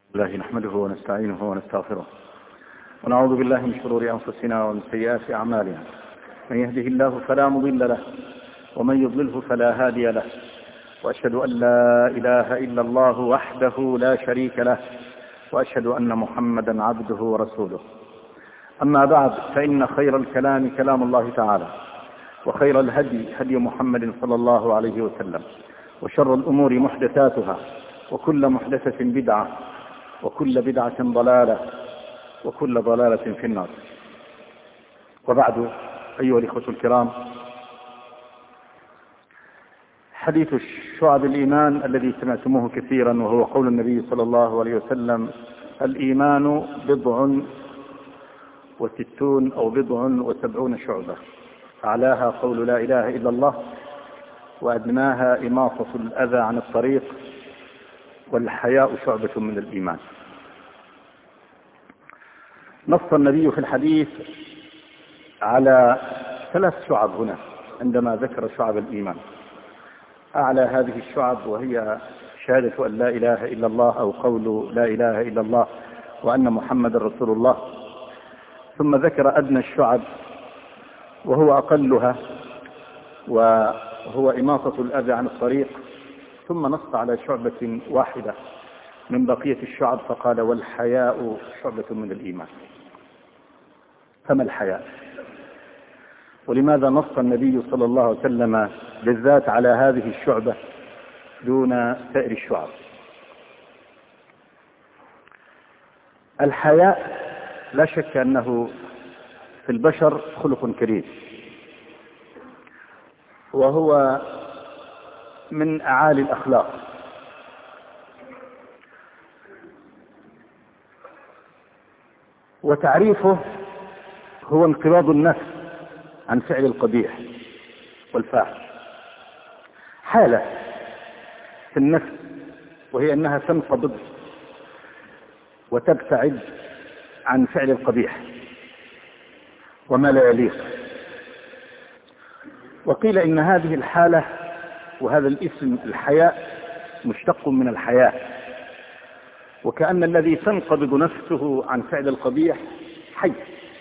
الله نحمده ونستعينه ونستغفره ونعوذ بالله من شرور أنفسنا ومن سيئات أعمالنا. من يهده الله فلا مضل له ومن يضلله فلا هادي له، وأشهد أن لا إله إلا الله وحده لا شريك له، وأشهد أن محمدا عبده ورسوله. أما بعد، فإن خير الكلام كلام الله تعالى، وخير الهدي هدي محمد صلى الله عليه وسلم، وشر الأمور محدثاتها، وكل محدثة بدعة، وكل بدعة ضلالة، وكل ضلالة في النار. وبعد، أيها الإخوة الكرام، حديث شعب الإيمان الذي سمعتموه كثيرا، وهو قول النبي صلى الله عليه وسلم: الإيمان 60 أو 70 شعبة، أعلاها قول لا إله إلا الله، وأدناها إماطة الأذى عن الطريق، والحياء شعبة من الإيمان. نص النبي في الحديث على 3 شعب هنا عندما ذكر شعب الإيمان. أعلى هذه الشعب وهي شهادة أن لا إله إلا الله، أو قول لا إله إلا الله وأن محمد رسول الله. ثم ذكر أدنى الشعب وهو أقلها، وهو إماطة الأذى عن الطريق. ثم نص على شعبة واحدة من بقية الشعب فقال: والحياء شعبة من الإيمان. فما الحياء؟ ولماذا نص النبي صلى الله عليه وسلم بالذات على هذه الشعبة دون سائر الشعب؟ الحياء لا شك أنه في البشر خلق كريم، وهو من أعالي الأخلاق، وتعريفه هو انقباض النفس عن فعل القبيح والفاحش. حالة في النفس، وهي أنها تنقبض وتبتعد عن فعل القبيح وما لا يليق. وقيل إن هذه الحالة وهذا الاسم الحياء مشتق من الحياء، وكأن الذي تنقبض نفسه عن فعل القبيح حي،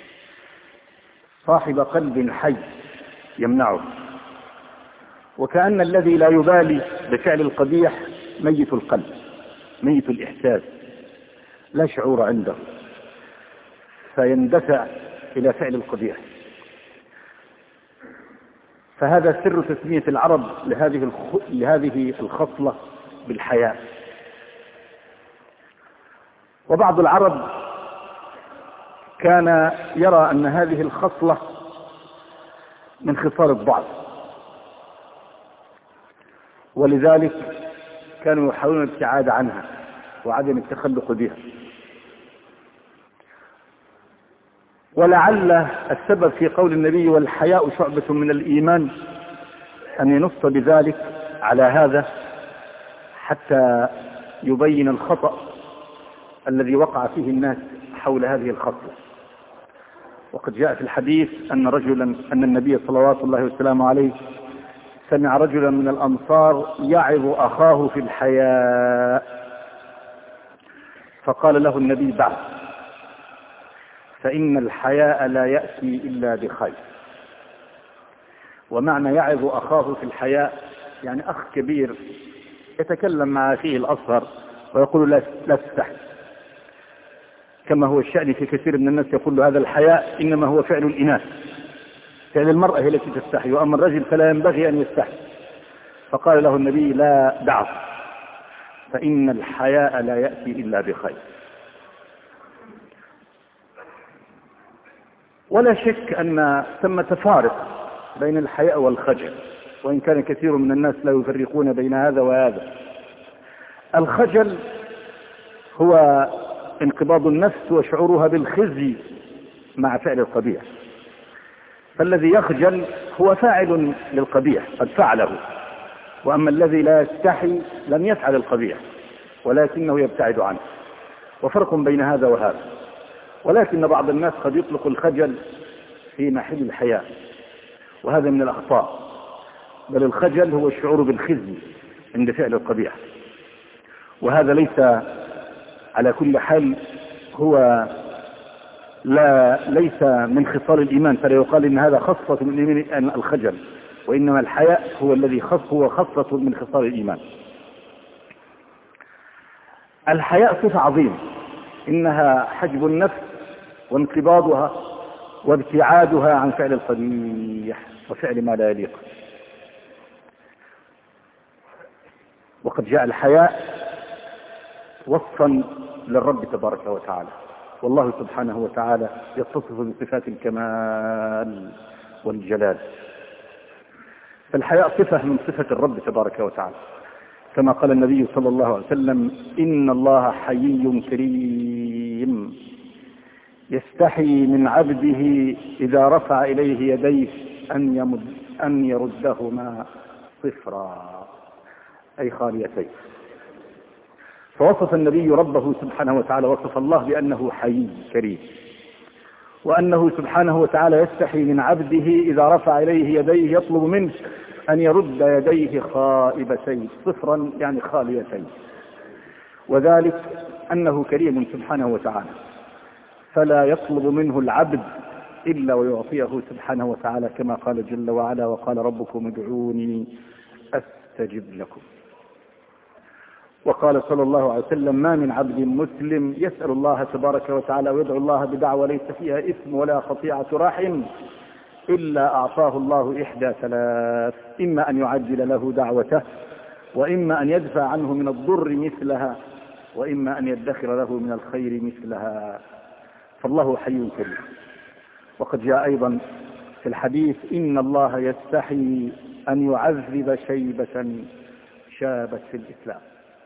صاحب قلب حي يمنعه، وكأن الذي لا يبالي بفعل القبيح ميت القلب، ميت الإحساس، لا شعور عنده، فيندفع إلى فعل القبيح. فهذا سر تسمية العرب لهذه الخصلة بالحياء. وبعض العرب كان يرى أن هذه الخصلة من خصال الضعف، ولذلك كانوا يحاولون الابتعاد عنها وعدم التخلق بها. ولعل السبب في قول النبي والحياء شعبة من الإيمان أن ينص بذلك على هذا حتى يبين الخطأ الذي وقع فيه الناس حول هذه الخصلة. وقد جاء في الحديث أن النبي صلوات الله وسلامه عليه سمع رجلا من الأنصار يعظ أخاه في الحياء، فقال له النبي: بعد، فإن الحياء لا يأتي إلا بخير. ومعنى يعظ أخاه في الحياء يعني أخ كبير يتكلم مع أخيه الأصغر ويقول: لا تستحي، كما هو الشأن في كثير من الناس يقول له: هذا الحياء إنما هو فعل الإناث، فعل المرأة هي التي تستحي، وأما الرجل فلا ينبغي أن يستحي. فقال له النبي: لا، دعه، فإن الحياء لا يأتي إلا بخير. ولا شك أن ثمة فارق بين الحياء والخجل، وإن كان كثير من الناس لا يفرقون بين هذا وهذا. الخجل هو انقباض النفس وشعورها بالخزي مع فعل القبيح، فالذي يخجل هو فاعل للقبيح قد فعله، وأما الذي لا يستحي لم يفعل القبيح ولكنه يبتعد عنه. وفرق بين هذا وهذا. ولكن بعض الناس قد يطلق الخجل في محل الحياء، وهذا من الأخطاء. بل الخجل هو الشعور بالخزي عند فعل القبيح، وهذا ليس على كل حال هو ليس من خصال الإيمان، فلا يقال إن هذا خصة من الإيمان الخجل، وإنما الحياء هو الذي هو خصة من خصال الإيمان. الحياء صفة عظيمة، إنها حجب النفس وانقباضها وابتعادها عن فعل القبيح وفعل ما لا يليق. وقد جاء الحياء وصفا للرب تبارك وتعالى، والله سبحانه وتعالى يتصف بصفات الكمال والجلال، فالحياء صفة من صفة الرب تبارك وتعالى، كما قال النبي صلى الله عليه وسلم: إن الله حيي كريم يستحي من عبده إذا رفع إليه يديه أن يردهما صفرا، أي خاليتين. فوصف النبي ربه سبحانه وتعالى، وصف الله بأنه حيي كريم، وأنه سبحانه وتعالى يستحي من عبده إذا رفع إليه يديه يطلب منه أن يرد يديه خائبتين، صفرا يعني خاليتين، وذلك أنه كريم سبحانه وتعالى، فلا يطلب منه العبد إلا ويعطيه سبحانه وتعالى، كما قال جل وعلا: وقال ربكم ادعوني أستجب لكم. وقال صلى الله عليه وسلم: ما من عبد مسلم يسأل الله تبارك وتعالى ويدعو الله بدعوة ليس فيها إثم ولا قطيعة رحم إلا أعطاه الله إحدى ثلاث: إما أن يعجل له دعوته، وإما أن يدفع عنه من الضر مثلها، وإما أن يدخر له من الخير مثلها. فالله حي كريم. وقد جاء أيضا في الحديث: إن الله يستحي أن يعذب شيبة شابت في الإسلام.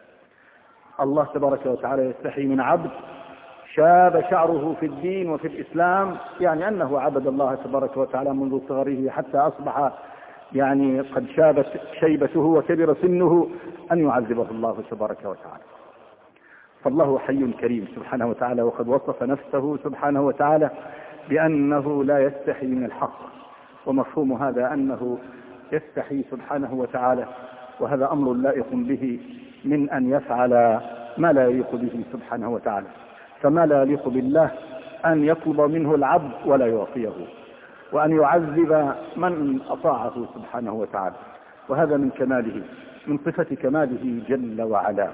الله تبارك وتعالى يستحي من عبد شاب شعره في الدين وفي الإسلام، يعني أنه عبد الله تبارك وتعالى منذ صغره حتى أصبح يعني قد شابت شيبته وكبر سنه، أن يعذبه الله تبارك وتعالى. فالله حي كريم سبحانه وتعالى، وقد وصف نفسه سبحانه وتعالى بأنه لا يستحي من الحق، ومفهوم هذا أنه يستحي سبحانه وتعالى، وهذا أمر لائق به، من أن يفعل ما لا يليق به سبحانه وتعالى. فما لا يليق بالله أن يطلب منه العبد ولا يعطيه، وأن يعذب من أطاعه سبحانه وتعالى، وهذا من كماله، من صفة كماله جل وعلا.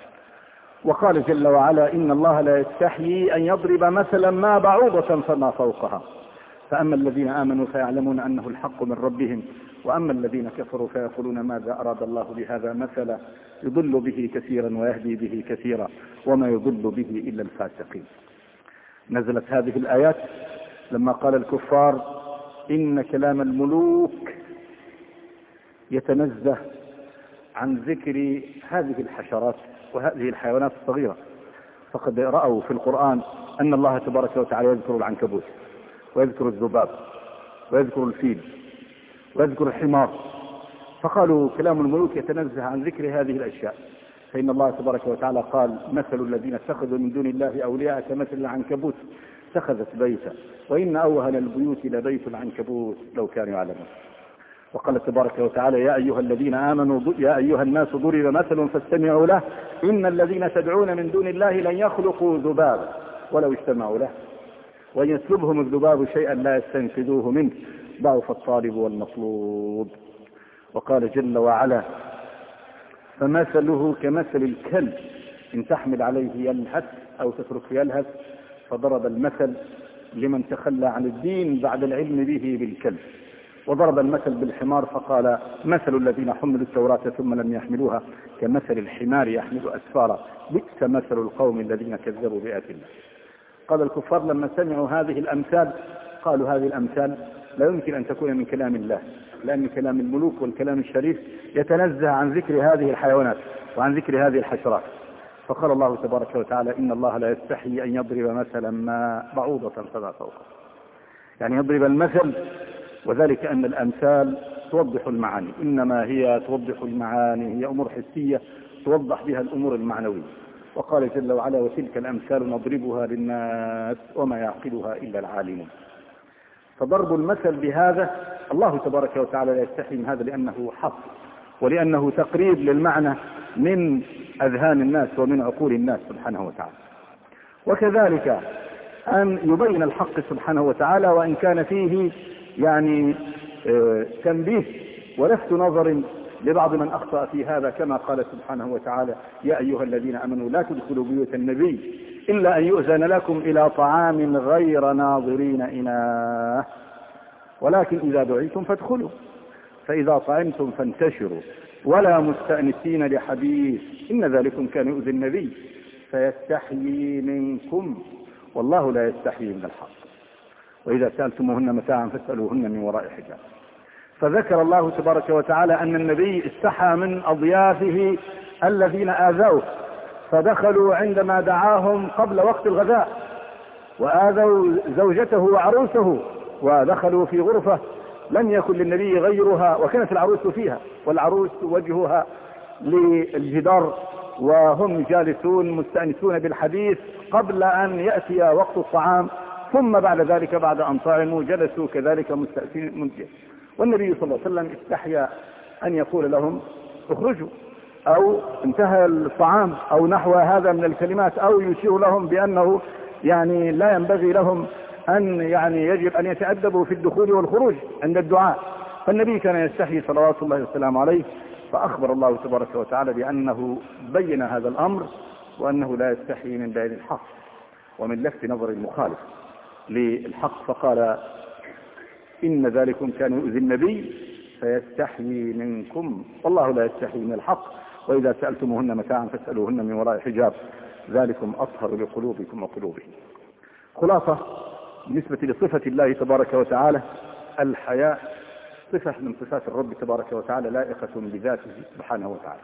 وقال جل وعلا: إن الله لا يستحيي أن يضرب مثلا ما بعوضة فما فوقها، فأما الذين آمنوا فيعلمون أنه الحق من ربهم، وأما الذين كفروا فيقولون ماذا أراد الله بهذا مثلا يضل به كثيرا ويهدي به كثيرا وما يضل به إلا الفاسقين. نزلت هذه الآيات لما قال الكفار: إن كلام الملوك يتنزه عن ذكر هذه الحشرات وهذه الحيوانات الصغيرة، فقد رأوا في القرآن أن الله تبارك وتعالى يذكر العنكبوت ويذكر الذباب ويذكر الفيل ويذكر الحمار، فقالوا كلام الملوك يتنزه عن ذكر هذه الأشياء، فإن الله تبارك وتعالى قال: مثل الذين اتخذوا من دون الله أولياء كمثل العنكبوت اتخذت بيتا وإن أوهن البيوت لبيت العنكبوت لو كانوا يعلمون. وقال تبارك وتعالى: يا أيها الذين آمنوا يا أيها الناس ضرب مثل فاستمعوا له إن الذين تدعون من دون الله لن يخلقوا ذبابا ولو اجتمعوا له وإن يسلبهم الذباب شيئا لا يستنقذوه منه ضعف الطالب والمطلوب. وقال جل وعلا: فمثله كمثل الكلب إن تحمل عليه يلهث أو تتركه يلهث، فضرب المثل لمن تخلى عن الدين بعد العلم به بالكلب. وضرب المثل بالحمار فقال: مثل الذين حملوا التوراة ثم لم يحملوها كمثل الحمار يحمل أسفارا بئس مثل القوم الذين كذبوا بآيات الله. قال الكفار لما سمعوا هذه الأمثال قالوا: هذه الأمثال لا يمكن أن تكون من كلام الله، لأن كلام الملوك والكلام الشريف يتنزه عن ذكر هذه الحيوانات وعن ذكر هذه الحشرات. فقال الله تبارك وتعالى: إن الله لا يستحي أن يضرب مثلا ما بعوضة فما فوقها، يعني يضرب المثل، وذلك أن الأمثال توضح المعاني، إنما هي توضح المعاني، هي أمور حسية توضح بها الأمور المعنوية. وقال جل وعلا: وتلك الأمثال نضربها للناس وما يعقلها إلا العالمون. فضرب المثل بهذا الله تبارك وتعالى لا يستحي من هذا، لأنه حق ولأنه تقريب للمعنى من أذهان الناس ومن عقول الناس سبحانه وتعالى. وكذلك أن يبين الحق سبحانه وتعالى وإن كان فيه يعني تنبيه ولفت نظر لبعض من أخطأ في هذا، كما قال سبحانه وتعالى: يا أيها الذين آمنوا لا تدخلوا بيوت النبي إلا أن يؤذن لكم إلى طعام غير ناظرين إناه ولكن إذا دعيتم فادخلوا فإذا طعمتم فانتشروا ولا مستأنسين لحديث إن ذلكم كان يؤذي النبي فيستحيي منكم والله لا يستحيي من الحق وإذا سألتموهن متاعا فاسألوهن من وراء حجاب. فذكر الله تبارك وتعالى أن النبي استحى من أضيافه الذين آذوه فدخلوا عندما دعاهم قبل وقت الغداء وآذوا زوجته وعروسه ودخلوا في غرفة لم يكن للنبي غيرها وكانت العروس فيها والعروس وجهها للجدار وهم جالسون مستأنسون بالحديث قبل أن يأتي وقت الطعام، ثم بعد ذلك بعد أن طعموا جلسوا كذلك مستأنسين. والنبي صلى الله عليه وسلم استحيا أن يقول لهم اخرجوا أو انتهى الطعام أو نحو هذا من الكلمات أو يشير لهم بأنه يعني لا ينبغي لهم أن يعني يجب أن يتأدبوا في الدخول والخروج عند الدعاء. فالنبي كان يستحي صلوات الله والسلام عليه، فأخبر الله تبارك وتعالى بأنه بين هذا الأمر وأنه لا يستحي من بيان الحق ومن لفت نظر المخالف للحق، فقال إن ذلكم كان يؤذي النبي فيستحيي منكم والله لا يستحيي من الحق وإذا سألتموهن متاعا فاسألوهن من وراء حجاب ذلكم أطهر لقلوبكم وقلوبهم. خلاصة بالنسبة لصفة الله تبارك وتعالى الحياء صفة من صفات الرب تبارك وتعالى لائقة بذاته سبحانه وتعالى،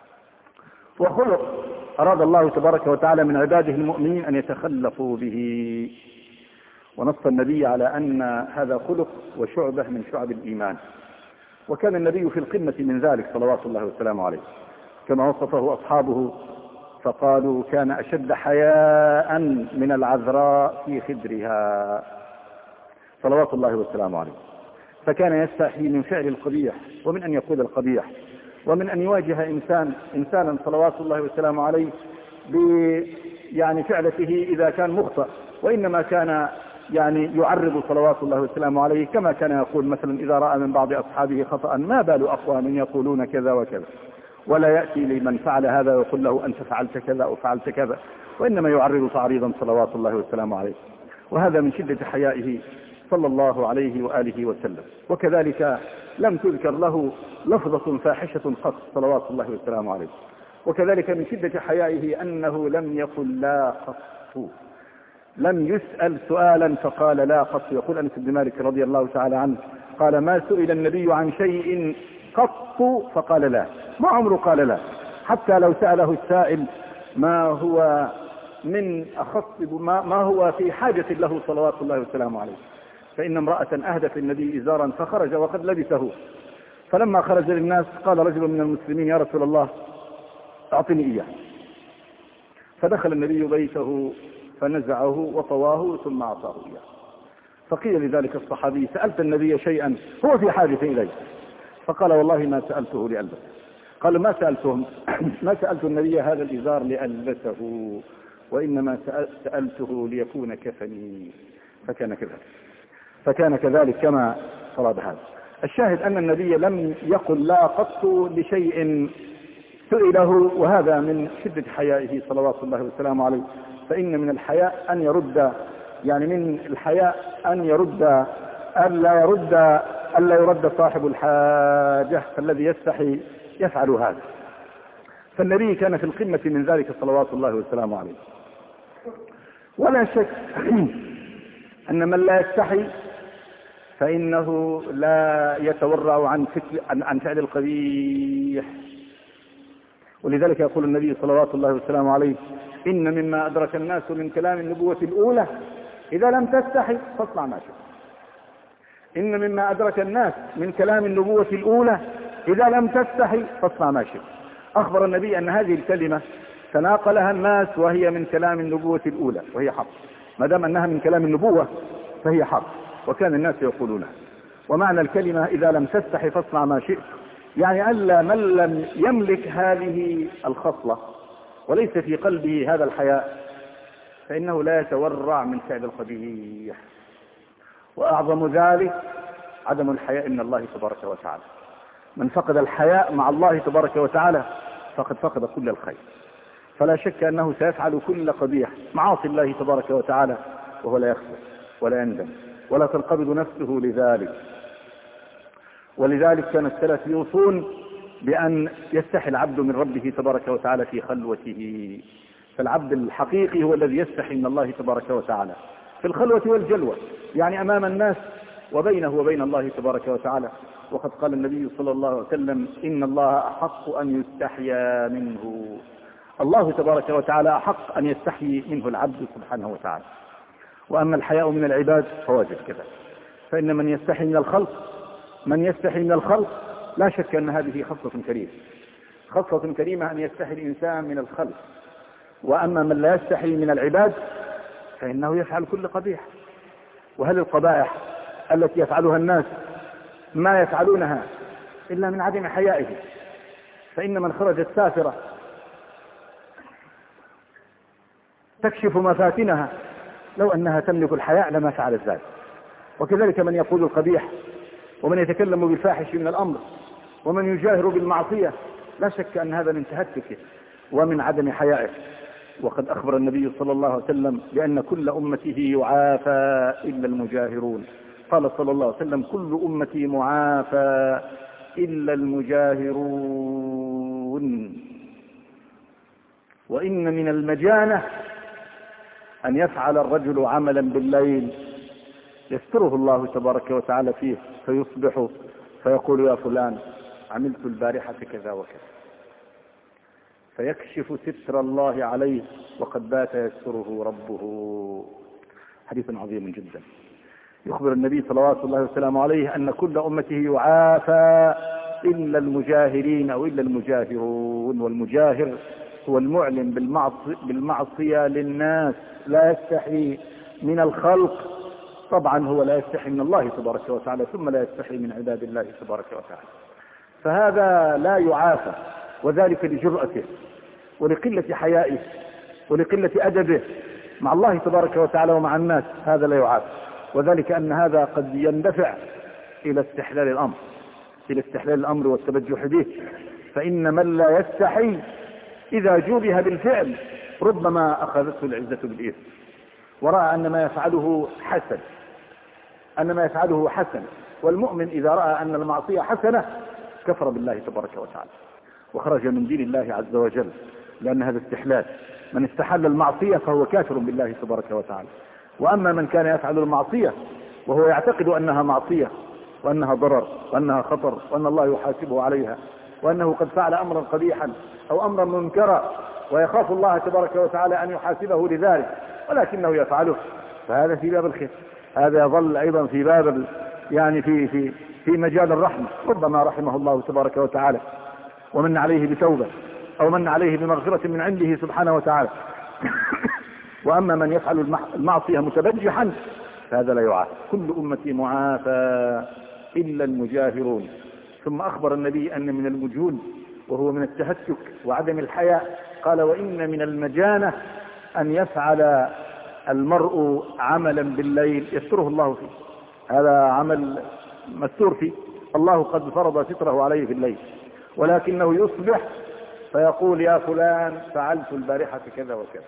وخلق أراد الله تبارك وتعالى من عباده المؤمنين أن يتخلقوا به، ونص النبي على أن هذا خلق وشعبة من شعب الإيمان، وكان النبي في القمة من ذلك صلوات الله والسلام عليه كما وصفه أصحابه فقالوا كان أشد حياء من العذراء في خدرها صلوات الله والسلام عليه، فكان يستحي من فعل القبيح ومن أن يقول القبيح ومن أن يواجه إنسانا صلوات الله والسلام عليه يعني فعلته إذا كان مخطئ، وإنما كان يعني يعرض صلوات الله والسلام عليه كما كان يقول مثلا إذا رأى من بعض أصحابه خطأ ما بال أقوام يقولون كذا وكذا، ولا يأتي لمن فعل هذا ويقول له أنت فعلت كذا أو فعلت كذا، وإنما يعرض تعريضا صلوات الله والسلام عليه، وهذا من شدة حيائه صلى الله عليه وآله وسلم. وكذلك لم تذكر له لفظة فاحشة قط صلوات الله والسلام عليه، وكذلك من شدة حيائه أنه لم يقل لا قط، لم يسأل سؤالا فقال لا قط. يقول أنس بن مالك رضي الله تعالى عنه قال ما سئل النبي عن شيء قط فقال لا، ما عمره قال لا، حتى لو سأله السائل ما هو من أخص ما هو في حاجة له صلوات الله والسلام عليه. فإن امرأة أهدت النبي إزارا فخرج وقد لبسه، فلما خرج للناس قال رجل من المسلمين يا رسول الله أعطني إياه، فدخل النبي بيته فنزعه وطواه ثم أعطاه إياه. فقيل لذلك الصحابي سألت النبي شيئا هو في حاجة إليه؟ فقال والله ما سألته لألبسه. قال ما سألت النبي هذا الإزار لألبسه وإنما سألته ليكون كفني، فكان كذلك كما فرض هذا. الشاهد أن النبي لم يقل لا قط لشيء سئله، وهذا من شدة حيائه صلوات الله والسلام عليه. فإن من الحياء أن يرد، يعني من الحياء أن يرد ألا يرد صاحب الحاجة، فالذي يستحي يفعل هذا. فالنبي كان في القمة من ذلك صلوات الله والسلام عليه. ولا شك أن من لا يستحي فإنه لا يتورع عن فعل القبيح. ولذلك يقول النبي صلوات الله والسلام عليه إن مما أدرك الناس من كلام النبوة الأولى إذا لم تستحي فاصنع ما شئت. إن مما أدرك الناس من كلام النبوة الأولى إذا لم تستحي فاصنع ما شئت. أخبر النبي أن هذه الكلمة تناقلها الناس وهي من كلام النبوة الأولى، وهي حق، ما دام أنها من كلام النبوة فهي حق، وكان الناس يقولونها. ومعنى الكلمة إذا لم تستحي فاصنع ما شئت، يعني ألا من لم يملك هذه الخصلة وليس في قلبه هذا الحياء فإنه لا يتورع من فعل القبيح. وأعظم ذلك عدم الحياء من الله تبارك وتعالى. من فقد الحياء مع الله تبارك وتعالى فقد فقد كل الخير. فلا شك أنه سيفعل كل قبيح معاصي الله تبارك وتعالى وهو لا يخفى ولا يندم ولا تنقبض نفسه لذلك. ولذلك كان السلف يوصون بأن يستحي العبد من ربه تبارك وتعالى في خلوته. فالعبد الحقيقي هو الذي يستحي من الله تبارك وتعالى في الخلوة والجلوة، يعني أمام الناس وبينه وبين الله تبارك وتعالى. وقد قال النبي صلى الله عليه وسلم: إن الله أحق أن يستحيا منه. الله تبارك وتعالى أحق أن يستحيي منه العبد سبحانه وتعالى. وأما الحياء من العباد فواجب كذا، فإن من يستحي من الخلق لا شك أن هذه خصلة كريمة، خصلة كريمة أن يستحي الإنسان من الخلق. وأما من لا يستحي من العباد فإنه يفعل كل قبيح. وهل القبائح التي يفعلها الناس ما يفعلونها إلا من عدم حيائه؟ فإن من خرجت سافرة تكشف مفاتنها لو أنها تملك الحياء لما فعلت ذلك. وكذلك من يقول القبيح ومن يتكلم بالفاحش من الأمر ومن يجاهر بالمعصية لا شك أن هذا من تهتكه ومن عدم حيائه. وقد أخبر النبي صلى الله عليه وسلم بأن كل أمته يعافى إلا المجاهرون. قال صلى الله عليه وسلم: كل أمتي معافى إلا المجاهرون. وإن من المجانة أن يفعل الرجل عملا بالليل يستره الله تبارك وتعالى فيه فيصبح فيقول: يا فلان عملت البارحة كذا وكذا، فيكشف ستر الله عليه وقد بات يستره ربه. حديث عظيم جدا. يخبر النبي صلوات الله وسلامه عليه أن كل أمته يعافى إلا المجاهرين أو إلا المجاهرون. والمجاهر هو المعلن بالمعصية للناس، لا يستحي من الخلق. طبعا هو لا يستحي من الله تبارك وتعالى، ثم لا يستحي من عباد الله تبارك وتعالى. فهذا لا يعافى، وذلك لجرأته ولقلة حيائه ولقلة أدبه مع الله تبارك وتعالى ومع الناس. هذا لا يعافى، وذلك أن هذا قد يندفع إلى استحلال الأمر والتبجح به. فإن من لا يستحي إذا جوبه بالفعل ربما أخذته العزة بالإثم ورأى أن ما يفعله حسن. والمؤمن إذا رأى أن المعصية حسنة كفر بالله تبارك وتعالى وخرج من دين الله عز وجل، لأن هذا استحلال. من استحل المعصية فهو كافر بالله تبارك وتعالى. وأما من كان يفعل المعصية وهو يعتقد أنها معصية وأنها ضرر وأنها خطر وأن الله يحاسبه عليها وأنه قد فعل أمرا قبيحا أو أمرا منكرا ويخاف الله تبارك وتعالى أن يحاسبه لذلك ولكنه يفعله، فهذا في باب الخير. هذا يظل أيضا في باب يعني في مجال الرحمة. ربما رحمه الله تبارك وتعالى ومن عليه بتوبة أو من عليه بمغفرة من عنده سبحانه وتعالى. وأما من يفعل المعصية متبجحا فهذا لا يعافى. كل أمتي معافى إلا المجاهرون. ثم أخبر النبي أن من المجون وهو من التهتك وعدم الحياء قال: وإن من المجانة أن يفعل المرء عملا بالليل يستره الله فيه. هذا عمل مستور فيه، الله قد فرض ستره عليه في الليل، ولكنه يصبح فيقول: يا فلان فعلت البارحة كذا وكذا.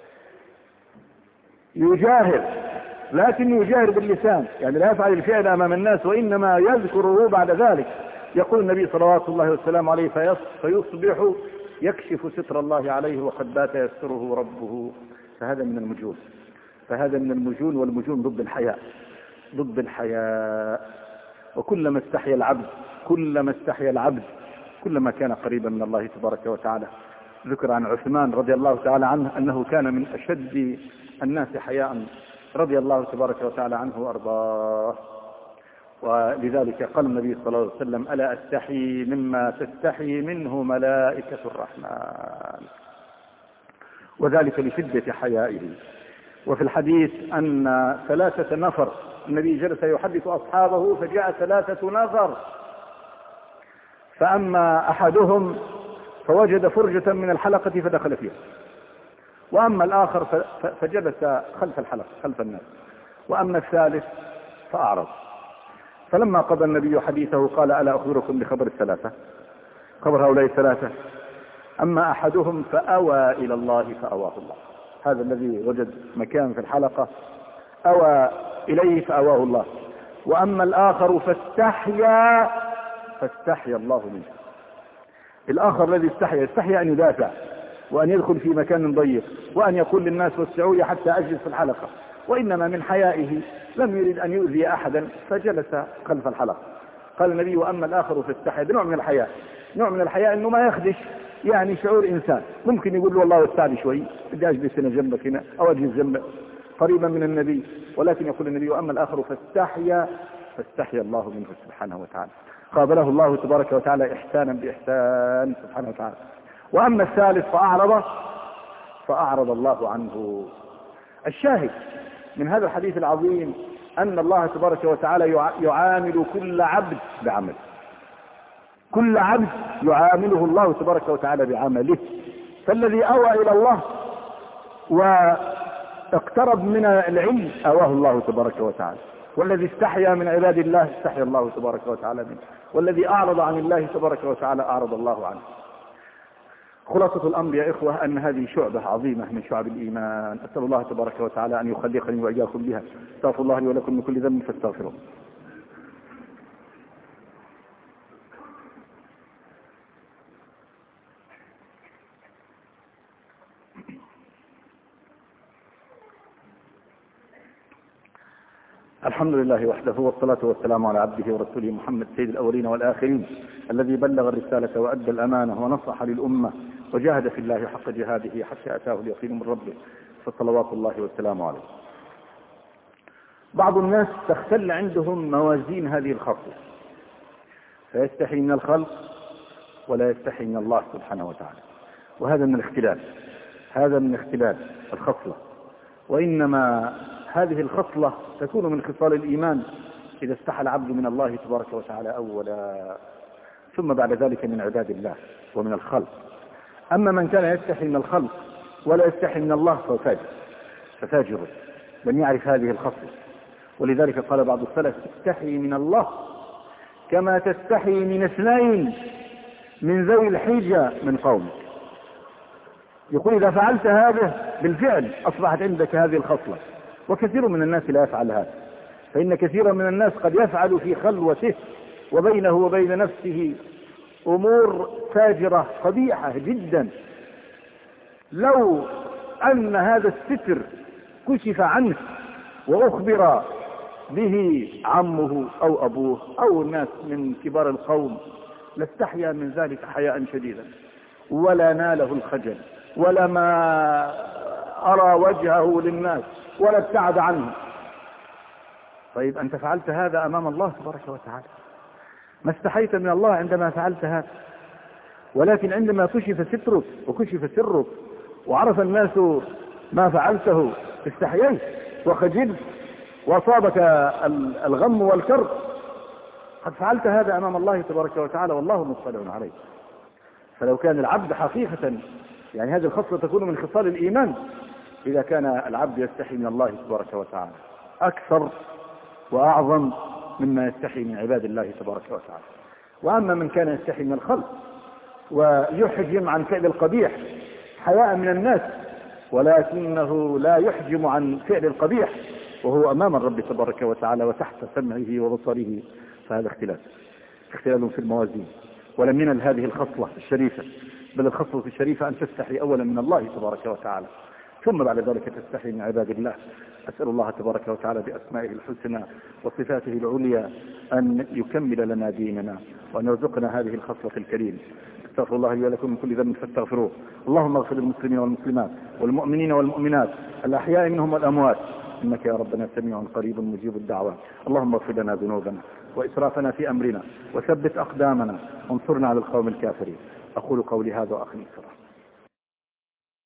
يجاهر، لكن يجاهر باللسان، يعني لا يفعل الفعل أمام الناس وإنما يذكره بعد ذلك. يقول النبي صلوات الله وسلامه عليه: فيصبح يكشف ستر الله عليه وقد بات يستره ربه. فهذا من المجون. والمجون ضد الحياء. وكلما استحيا العبد كلما كان قريبا من الله تبارك وتعالى. ذكر عن عثمان رضي الله تعالى عنه أنه كان من أشد الناس حياء رضي الله تبارك وتعالى عنه وأرضاه. ولذلك قال النبي صلى الله عليه وسلم: ألا أستحي مما تستحي منه ملائكة الرحمن. وذلك لشدة حيائه. وفي الحديث أن 3 نفر، النبي جلس يحدث أصحابه فجاء 3 نفر، فأما أحدهم فوجد فرجة من الحلقة فدخل فيها. وأما الآخر فجلس خلف الحلقة خلف الناس. وأما الثالث فأعرض. فلما قضى النبي حديثه قال: ألا أخبركم بخبر الثلاثة؟ خبر هؤلاء الثلاثة: أما أحدهم فأوى إلى الله فأواه الله. هذا الذي وجد مكان في الحلقة أوى إليه فأواه الله. وأما الآخر فاستحيا الله منه. الآخر الذي استحيا أن يدافع وأن يدخل في مكان ضيق وأن يقول للناس: وسعوا حتى أجلس في الحلقة. وإنما من حيائه لم يريد أن يؤذي أحدا فجلس خلف الحلقة. قال النبي: وأما الآخر فاستحيا. نوع من الحياء، نوع من الحياء أنه ما يخدش يعني شعور إنسان. ممكن يقول له: والله وسع لي شوي، بدي أجلس هنا جنبك هنا أو أجلس جنبك قريبا من النبي. ولكن يقول النبي: وأما الآخر فاستحيا الله منه سبحانه وتعالى. قابله الله تبارك وتعالى إحسانا بإحسان سبحانه وتعالى. وأما الثالث فأعرض الله عنه. الشاهد من هذا الحديث العظيم أن الله تبارك وتعالى يعامل كل عبد بعمله. كل عبد يعامله الله تبارك وتعالى بعمله. فالذي أوى إلى الله واقترب من العلم أواه الله تبارك وتعالى. والذي استحيا من عباد الله استحيا الله تبارك وتعالى منه. والذي أعرض عن الله تبارك وتعالى أعرض الله عنه. خلاصة الأمر يا إخوة أن هذه شعبة عظيمة من شعب الإيمان. أسأل الله تبارك وتعالى أن يخلقني وإياكم بها. استغفر الله لي ولكم من كل ذنب فاستغفروه. الحمد لله وحده، والصلاة والسلام على عبده ورسوله محمد سيد الأولين والآخرين، الذي بلغ الرسالة وأدى الأمانة ونصح للأمة وجاهد في الله حق جهاده حتى أتاه اليقين من ربه، فصلوات الله والسلام عليه. بعض الناس تختل عندهم موازين هذه الخصلة، فيستحي من الخلق ولا يستحي من الله سبحانه وتعالى. وهذا من الاختلاف، هذا من اختلاف الخصلة. وإنما هذه الخصلة تكون من خصال الإيمان إذا استحى العبد من الله تبارك وتعالى أولا، ثم بعد ذلك من عباد الله ومن الخلق. أما من كان يستحي من الخلق ولا يستحي من الله ففاجر لم يعرف هذه الخصلة. ولذلك قال بعض السلف: استحي من الله كما تستحي من اثنين من ذوي الحجة من قومك. يقول: إذا فعلت هذا بالفعل أصبحت عندك هذه الخصلة. وكثير من الناس لا يفعل هذا، فإن كثيرا من الناس قد يفعل في خلوته وبينه وبين نفسه أمور فاجرة قبيحة جدا. لو أن هذا الستر كشف عنه وأخبر به عمه أو أبوه أو الناس من كبار القوم لاستحيا من ذلك حياء شديدا، ولا ناله الخجل، ولا ما أرى وجهه للناس، ولا ابتعد عنه. طيب أنت فعلت هذا أمام الله تبارك وتعالى، ما استحيت من الله عندما فعلت هذا. ولكن عندما كشف سترك وكشف سرك وعرف الناس ما فعلته استحييت وخجلت وأصابك الغم والكرب. قد فعلت هذا أمام الله تبارك وتعالى والله مطلع عليه. فلو كان العبد حقيقة، يعني هذه الخصلة تكون من خصال الإيمان، إذا كان العبد يستحي من الله تبارك وتعالى أكثر وأعظم مما يستحي من عباد الله تبارك وتعالى. وأما من كان يستحي من الخلق ويحجم عن فعل القبيح حياء من الناس، ولكنه لا يحجم عن فعل القبيح وهو أمام الرب تبارك وتعالى وتحت سمعه وبصره، فهذا اختلاف في الموازين. ولم ينل هذه الخصلة الشريفة، بل الخصلة الشريفة أن تستحي أولا من الله تبارك وتعالى، ثم بعد ذلك تستحي من عباد الله. أسأل الله تبارك وتعالى بأسمائه الحسنى وصفاته العليا أن يكمل لنا ديننا وأن يرزقنا هذه الخصلة الكريمة. استغفر الله لي ولكم من كل ذنب فاستغفروه. اللهم اغفر للمسلمين والمسلمات والمؤمنين والمؤمنات الأحياء منهم والأموات، إنك يا ربنا سميع قريب مجيب الدعوات. اللهم اغفر لنا ذنوبنا وإسرافنا في أمرنا وثبت أقدامنا وانصرنا على القوم الكافرين. أقول قولي هذا وأخلص.